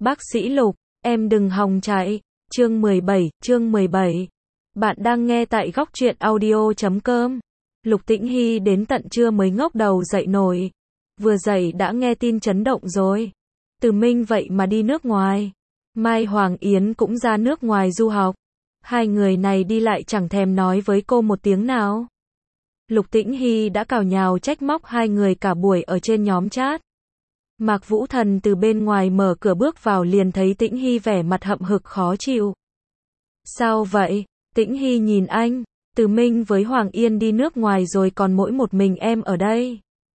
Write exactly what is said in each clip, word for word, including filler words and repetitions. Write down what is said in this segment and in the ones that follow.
Bác sĩ Lục, em đừng hòng chạy. Chương mười bảy, chương mười bảy. Bạn đang nghe tại góc truyện audio chấm com. Lục Tĩnh Hy đến tận trưa mới ngóc đầu dậy nổi. Vừa dậy đã nghe tin chấn động rồi. Từ Minh vậy mà đi nước ngoài. Mai Hoàng Yến cũng ra nước ngoài du học. Hai người này đi lại chẳng thèm nói với cô một tiếng nào. Lục Tĩnh Hy đã cào nhào trách móc hai người cả buổi ở trên nhóm chat. Mạc Vũ Thần từ bên ngoài mở cửa bước vào liền thấy Tĩnh Hy vẻ mặt hậm hực khó chịu. Sao vậy? Tĩnh Hy nhìn anh, Từ Minh với Hoàng Yên đi nước ngoài rồi còn mỗi một mình em ở đây.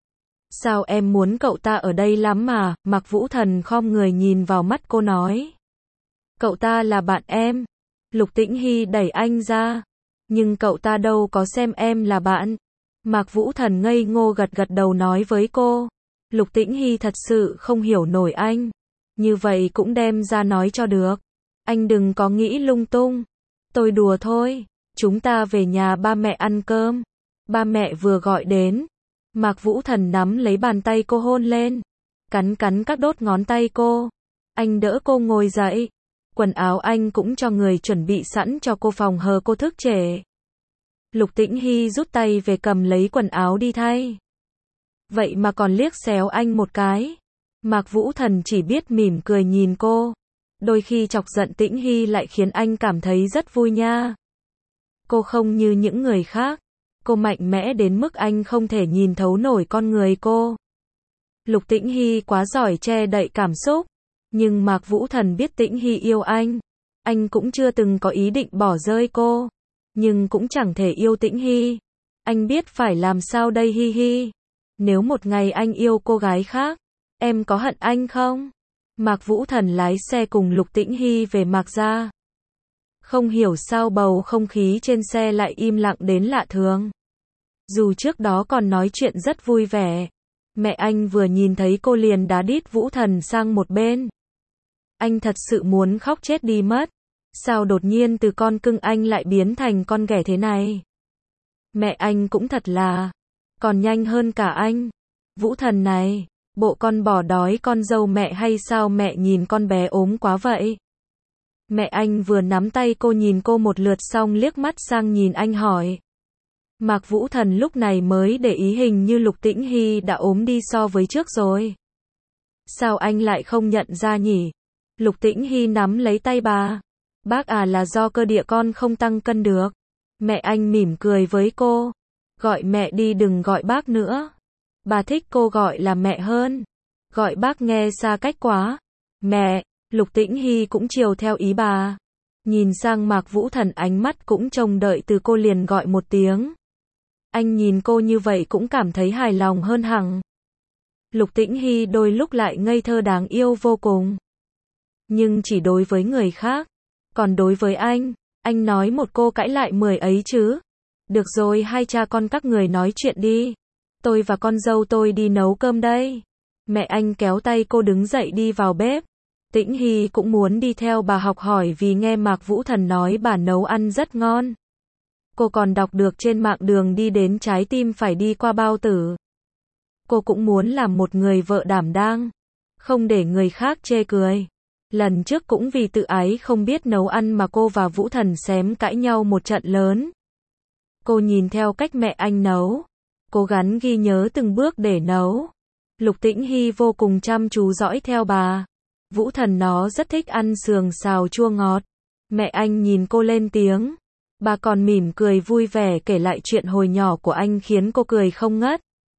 Sao em muốn cậu ta ở đây lắm mà? Mạc Vũ Thần khom người nhìn vào mắt cô nói. Cậu ta là bạn em. Lục Tĩnh Hy đẩy anh ra. Nhưng cậu ta đâu có xem em là bạn. Mạc Vũ Thần ngây ngô gật gật đầu nói với cô. Lục Tĩnh Hy thật sự không hiểu nổi anh. Như vậy cũng đem ra nói cho được. Anh đừng có nghĩ lung tung. Tôi đùa thôi. Chúng ta về nhà ba mẹ ăn cơm. Ba mẹ vừa gọi đến. Mạc Vũ Thần nắm lấy bàn tay cô hôn lên. Cắn cắn các đốt ngón tay cô. Anh đỡ cô ngồi dậy. Quần áo anh cũng cho người chuẩn bị sẵn cho cô phòng hờ cô thức trễ. Lục Tĩnh Hy rút tay về cầm lấy quần áo đi thay. Vậy mà còn liếc xéo anh một cái. Mạc Vũ Thần chỉ biết mỉm cười nhìn cô. Đôi khi chọc giận Tĩnh Hy lại khiến anh cảm thấy rất vui nha. Cô không như những người khác. Cô mạnh mẽ đến mức anh không thể nhìn thấu nổi con người cô. Lục Tĩnh Hy quá giỏi che đậy cảm xúc. Nhưng Mạc Vũ Thần biết Tĩnh Hy yêu anh. Anh cũng chưa từng có ý định bỏ rơi cô. Nhưng cũng chẳng thể yêu Tĩnh Hy. Anh biết phải làm sao đây hi hi. Nếu một ngày anh yêu cô gái khác, em có hận anh không? Mạc Vũ Thần lái xe cùng Lục Tĩnh Hy về Mạc gia. Không hiểu sao bầu không khí trên xe lại im lặng đến lạ thường. Dù trước đó còn nói chuyện rất vui vẻ. Mẹ anh vừa nhìn thấy cô liền đá đít Vũ Thần sang một bên. Anh thật sự muốn khóc chết đi mất. Sao đột nhiên từ con cưng anh lại biến thành con ghẻ thế này? Mẹ anh cũng thật là... còn nhanh hơn cả anh. Vũ Thần này, bộ con bỏ đói con dâu mẹ hay sao mẹ nhìn con bé ốm quá vậy? Mẹ anh vừa nắm tay cô nhìn cô một lượt xong liếc mắt sang nhìn anh hỏi. Mạc Vũ Thần lúc này mới để ý hình như Lục Tĩnh Hy đã ốm đi so với trước rồi. Sao anh lại không nhận ra nhỉ? Lục Tĩnh Hy nắm lấy tay bà. Bác à là do cơ địa con không tăng cân được. Mẹ anh mỉm cười với cô. Gọi mẹ đi đừng gọi bác nữa. Bà thích cô gọi là mẹ hơn. Gọi bác nghe xa cách quá. Mẹ, Lục Tĩnh Hy cũng chiều theo ý bà. Nhìn sang Mạc Vũ Thần ánh mắt cũng trông đợi từ cô liền gọi một tiếng. Anh nhìn cô như vậy cũng cảm thấy hài lòng hơn hẳn. Lục Tĩnh Hy đôi lúc lại ngây thơ đáng yêu vô cùng. Nhưng chỉ đối với người khác. Còn đối với anh, anh nói một cô cãi lại mười ấy chứ. Được rồi hai cha con các người nói chuyện đi. Tôi và con dâu tôi đi nấu cơm đây. Mẹ anh kéo tay cô đứng dậy đi vào bếp. Tĩnh Hy cũng muốn đi theo bà học hỏi vì nghe Mạc Vũ Thần nói bà nấu ăn rất ngon. Cô còn đọc được trên mạng đường đi đến trái tim phải đi qua bao tử. Cô cũng muốn làm một người vợ đảm đang. Không để người khác chê cười. Lần trước cũng vì tự ái không biết nấu ăn mà cô và Vũ Thần xém cãi nhau một trận lớn. Cô nhìn theo cách mẹ anh nấu. Cố gắng ghi nhớ từng bước để nấu. Lục Tĩnh Hy vô cùng chăm chú dõi theo bà. Vũ Thần nó rất thích ăn sườn xào chua ngọt. Mẹ anh nhìn cô lên tiếng. Bà còn mỉm cười vui vẻ kể lại chuyện hồi nhỏ của anh khiến cô cười không ngất.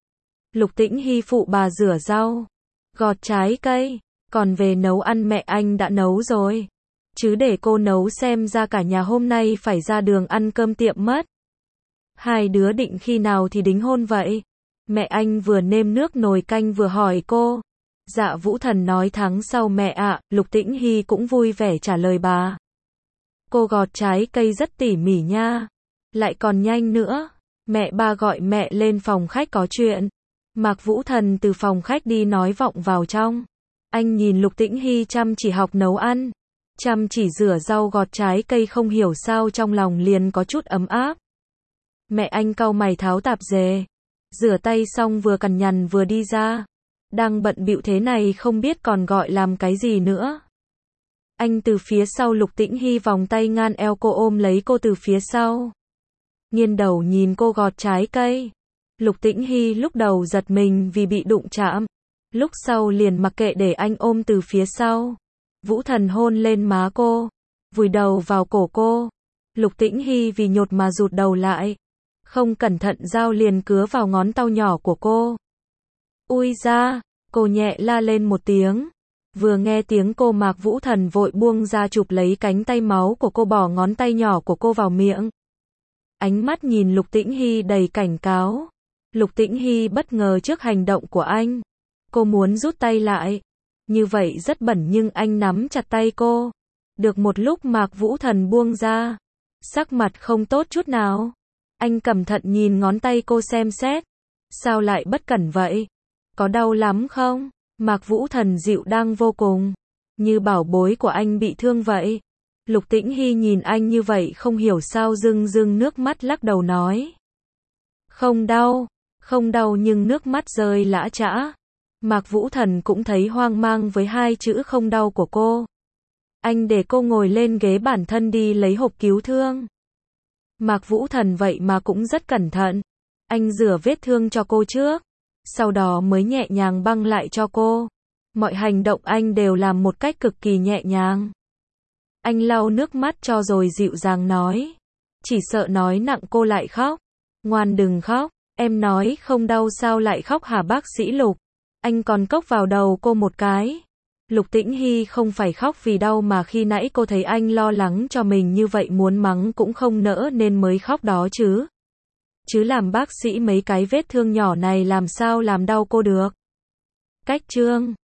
Lục Tĩnh Hy phụ bà rửa rau. Gọt trái cây. Còn về nấu ăn mẹ anh đã nấu rồi. Chứ để cô nấu xem ra cả nhà hôm nay phải ra đường ăn cơm tiệm mất. Hai đứa định khi nào thì đính hôn vậy? Mẹ anh vừa nêm nước nồi canh vừa hỏi cô. Dạ Vũ Thần nói tháng sau mẹ ạ. Lục Tĩnh Hy cũng vui vẻ trả lời bà. Cô gọt trái cây rất tỉ mỉ nha. Lại còn nhanh nữa. Mẹ ba gọi mẹ lên phòng khách có chuyện. Mạc Vũ Thần từ phòng khách đi nói vọng vào trong. Anh nhìn Lục Tĩnh Hy chăm chỉ học nấu ăn. Chăm chỉ rửa rau gọt trái cây không hiểu sao trong lòng liền có chút ấm áp. Mẹ anh cau mày tháo tạp dề. Rửa tay xong vừa cằn nhằn vừa đi ra. Đang bận bịu thế này không biết còn gọi làm cái gì nữa. Anh từ phía sau Lục Tĩnh Hy vòng tay ngang eo cô ôm lấy cô từ phía sau. Nghiêng đầu nhìn cô gọt trái cây. Lục Tĩnh Hy lúc đầu giật mình vì bị đụng chạm. Lúc sau liền mặc kệ để anh ôm từ phía sau. Vũ Thần hôn lên má cô. Vùi đầu vào cổ cô. Lục Tĩnh Hy vì nhột mà rụt đầu lại. Không cẩn thận dao liền cứa vào ngón tay nhỏ của cô. Ui da, cô nhẹ la lên một tiếng. Vừa nghe tiếng cô Mạc Vũ Thần vội buông ra chụp lấy cánh tay máu của cô bỏ ngón tay nhỏ của cô vào miệng. Ánh mắt nhìn Lục Tĩnh Hy đầy cảnh cáo. Lục Tĩnh Hy bất ngờ trước hành động của anh. Cô muốn rút tay lại. Như vậy rất bẩn nhưng anh nắm chặt tay cô. Được một lúc Mạc Vũ Thần buông ra. Sắc mặt không tốt chút nào. Anh cẩn thận nhìn ngón tay cô xem xét. Sao lại bất cẩn vậy? Có đau lắm không? Mạc Vũ Thần dịu đang vô cùng. Như bảo bối của anh bị thương vậy. Lục Tĩnh Hy nhìn anh như vậy không hiểu sao rưng rưng nước mắt lắc đầu nói. Không đau, không đau nhưng nước mắt rơi lã chã. Mạc Vũ Thần cũng thấy hoang mang với hai chữ không đau của cô. Anh để cô ngồi lên ghế bản thân đi lấy hộp cứu thương. Mạc Vũ Thần vậy mà cũng rất cẩn thận. Anh rửa vết thương cho cô trước. Sau đó mới nhẹ nhàng băng lại cho cô. Mọi hành động anh đều làm một cách cực kỳ nhẹ nhàng. Anh lau nước mắt cho rồi dịu dàng nói. Chỉ sợ nói nặng cô lại khóc. Ngoan đừng khóc. Em nói không đau sao lại khóc hả bác sĩ Lục? Anh còn cốc vào đầu cô một cái. Lục Tĩnh Hy không phải khóc vì đau mà khi nãy cô thấy anh lo lắng cho mình như vậy muốn mắng cũng không nỡ nên mới khóc đó chứ. Chứ làm bác sĩ mấy cái vết thương nhỏ này làm sao làm đau cô được. Cách chương